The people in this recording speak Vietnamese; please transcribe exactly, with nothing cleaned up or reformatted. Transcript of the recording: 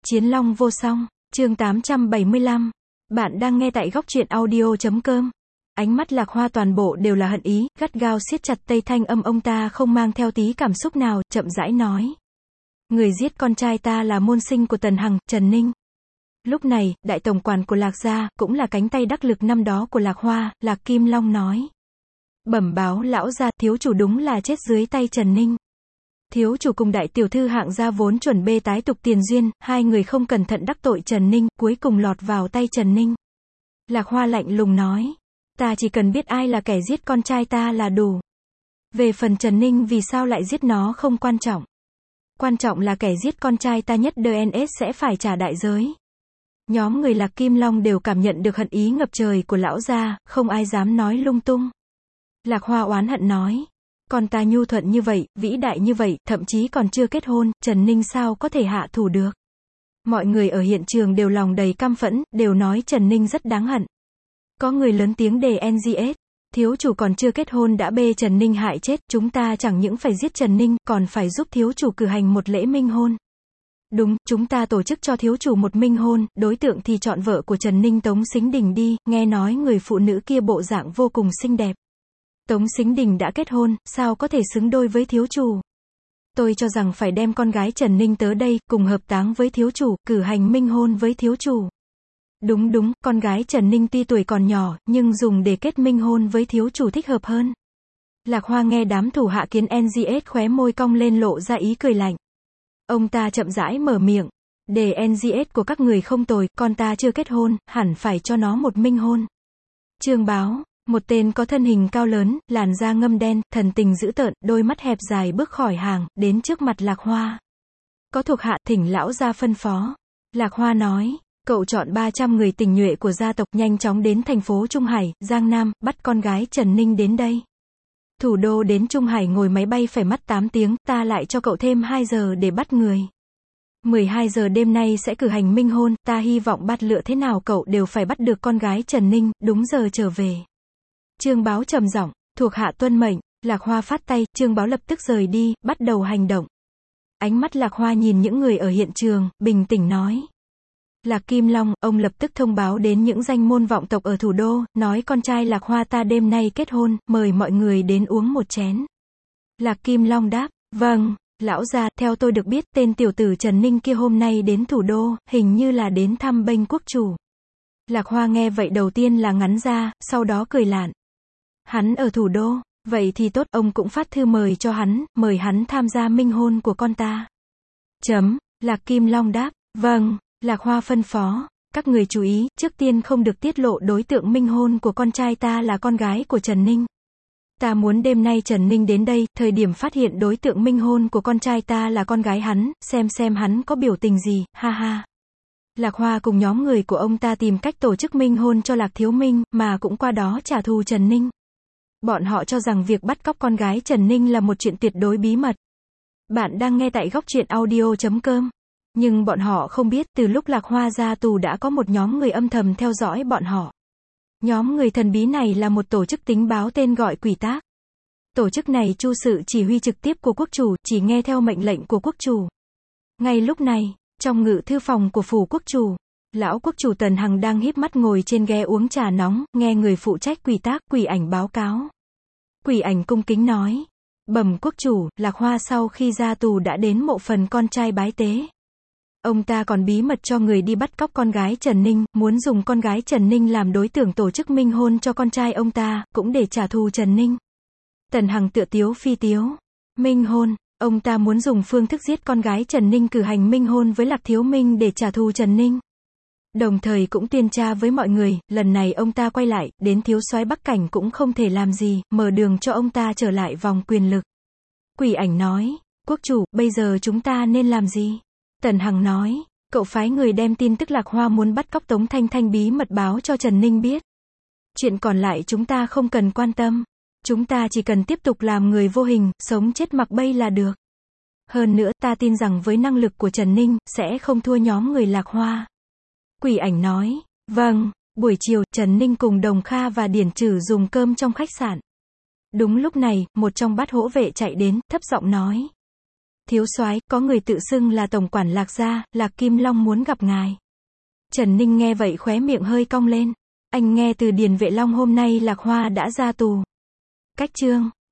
Chiến Long vô song, chương tám trăm bảy mươi lăm. Bạn đang nghe tại góc truyện audio.com. Ánh mắt Lạc Hoa toàn bộ đều là hận ý, gắt gao siết chặt tay, thanh âm ông ta không mang theo tí cảm xúc nào, chậm rãi nói. Người giết con trai ta là môn sinh của Tần Hằng, Trần Ninh. Lúc này, đại tổng quản của Lạc gia, cũng là cánh tay đắc lực năm đó của Lạc Hoa, Lạc Kim Long nói. Bẩm báo lão gia, thiếu chủ đúng là chết dưới tay Trần Ninh. Thiếu chủ cùng đại tiểu thư Hạng gia vốn chuẩn bê tái tục tiền duyên, hai người không cẩn thận đắc tội Trần Ninh, cuối cùng lọt vào tay Trần Ninh. Lạc Hoa lạnh lùng nói. Ta chỉ cần biết ai là kẻ giết con trai ta là đủ. Về phần Trần Ninh vì sao lại giết nó không quan trọng. Quan trọng là kẻ giết con trai ta nhất đê en ét sẽ phải trả đại giới. Nhóm người Lạc Kim Long đều cảm nhận được hận ý ngập trời của lão gia, không ai dám nói lung tung. Lạc Hoa oán hận nói. Con ta nhu thuận như vậy, vĩ đại như vậy, thậm chí còn chưa kết hôn, Trần Ninh sao có thể hạ thủ được. Mọi người ở hiện trường đều lòng đầy căm phẫn, đều nói Trần Ninh rất đáng hận. Có người lớn tiếng đề en giê ét. Thiếu chủ còn chưa kết hôn đã bê Trần Ninh hại chết, chúng ta chẳng những phải giết Trần Ninh, còn phải giúp thiếu chủ cử hành một lễ minh hôn. Đúng, chúng ta tổ chức cho thiếu chủ một minh hôn, đối tượng thì chọn vợ của Trần Ninh Tống Sính Đình đi, nghe nói người phụ nữ kia bộ dạng vô cùng xinh đẹp. Tống Sính Đình đã kết hôn, sao có thể xứng đôi với thiếu chủ. Tôi cho rằng phải đem con gái Trần Ninh tới đây, cùng hợp táng với thiếu chủ, cử hành minh hôn với thiếu chủ. Đúng đúng, con gái Trần Ninh tuy tuổi còn nhỏ, nhưng dùng để kết minh hôn với thiếu chủ thích hợp hơn. Lạc Hoa nghe đám thủ hạ kiến en giê ét khóe môi cong lên lộ ra ý cười lạnh. Ông ta chậm rãi mở miệng. Đề en giê ét của các người không tồi, con ta chưa kết hôn, hẳn phải cho nó một minh hôn. Trương Báo. Một tên có thân hình cao lớn, làn da ngâm đen, thần tình dữ tợn, đôi mắt hẹp dài bước khỏi hàng, đến trước mặt Lạc Hoa. Có thuộc hạ, thỉnh lão gia phân phó. Lạc Hoa nói, cậu chọn ba trăm người tình nhuệ của gia tộc nhanh chóng đến thành phố Trung Hải, Giang Nam, bắt con gái Trần Ninh đến đây. Thủ đô đến Trung Hải ngồi máy bay phải mất tám tiếng, ta lại cho cậu thêm hai giờ để bắt người. mười hai giờ đêm nay sẽ cử hành minh hôn, ta hy vọng bắt lựa thế nào cậu đều phải bắt được con gái Trần Ninh, đúng giờ trở về. Trương Báo trầm giọng, thuộc hạ tuân mệnh. Lạc Hoa phát tay, Trương Báo lập tức rời đi, bắt đầu hành động. Ánh mắt Lạc Hoa nhìn những người ở hiện trường, bình tĩnh nói. Lạc Kim Long, ông lập tức thông báo đến những danh môn vọng tộc ở thủ đô, nói con trai Lạc Hoa ta đêm nay kết hôn, mời mọi người đến uống một chén. Lạc Kim Long đáp, vâng, lão gia, theo tôi được biết, tên tiểu tử Trần Ninh kia hôm nay đến thủ đô, hình như là đến thăm bênh quốc chủ. Lạc Hoa nghe vậy đầu tiên là ngắn ra, sau đó cười lạn. Hắn ở thủ đô, vậy thì tốt, ông cũng phát thư mời cho hắn, mời hắn tham gia minh hôn của con ta. Chấm, Lạc Kim Long đáp, vâng, Lạc Hoa phân phó, các người chú ý, trước tiên không được tiết lộ đối tượng minh hôn của con trai ta là con gái của Trần Ninh. Ta muốn đêm nay Trần Ninh đến đây, thời điểm phát hiện đối tượng minh hôn của con trai ta là con gái hắn, xem xem hắn có biểu tình gì, ha ha. Lạc Hoa cùng nhóm người của ông ta tìm cách tổ chức minh hôn cho Lạc Thiếu Minh, mà cũng qua đó trả thù Trần Ninh. Bọn họ cho rằng việc bắt cóc con gái Trần Ninh là một chuyện tuyệt đối bí mật. Bạn đang nghe tại góc truyện audio.com. Nhưng bọn họ không biết, từ lúc Lạc Hoa ra tù đã có một nhóm người âm thầm theo dõi bọn họ. Nhóm người thần bí này là một tổ chức tình báo tên gọi Quỷ Tác. Tổ chức này chu sự chỉ huy trực tiếp của quốc chủ, chỉ nghe theo mệnh lệnh của quốc chủ. Ngay lúc này, trong ngự thư phòng của phủ quốc chủ, lão quốc chủ Tần Hằng đang híp mắt ngồi trên ghế uống trà nóng, nghe người phụ trách Quỷ Tác, Quỷ Ảnh báo cáo. Quỷ Ảnh cung kính nói, bẩm quốc chủ, Lạc Hoa sau khi ra tù đã đến mộ phần con trai bái tế. Ông ta còn bí mật cho người đi bắt cóc con gái Trần Ninh, muốn dùng con gái Trần Ninh làm đối tượng tổ chức minh hôn cho con trai ông ta, cũng để trả thù Trần Ninh. Tần Hằng tựa tiếu phi tiếu. Minh hôn, ông ta muốn dùng phương thức giết con gái Trần Ninh cử hành minh hôn với Lạc Thiếu Minh để trả thù Trần Ninh. Đồng thời cũng tuyên tra với mọi người, lần này ông ta quay lại, đến thiếu soái Bắc Cảnh cũng không thể làm gì, mở đường cho ông ta trở lại vòng quyền lực. Quỷ Ảnh nói, quốc chủ, bây giờ chúng ta nên làm gì? Tần Hằng nói, cậu phái người đem tin tức Lạc Hoa muốn bắt cóc Tống Thanh Thanh bí mật báo cho Trần Ninh biết. Chuyện còn lại chúng ta không cần quan tâm. Chúng ta chỉ cần tiếp tục làm người vô hình, sống chết mặc bay là được. Hơn nữa, ta tin rằng với năng lực của Trần Ninh, sẽ không thua nhóm người Lạc Hoa. Quỷ Ảnh nói, vâng, buổi chiều, Trần Ninh cùng Đồng Kha và Điển Trử dùng cơm trong khách sạn. Đúng lúc này, một trong bát hỗ vệ chạy đến, thấp giọng nói. Thiếu soái, có người tự xưng là tổng quản Lạc gia, Lạc Kim Long muốn gặp ngài. Trần Ninh nghe vậy khóe miệng hơi cong lên. Anh nghe từ Điền Vệ Long hôm nay Lạc Hoa đã ra tù. Cách chương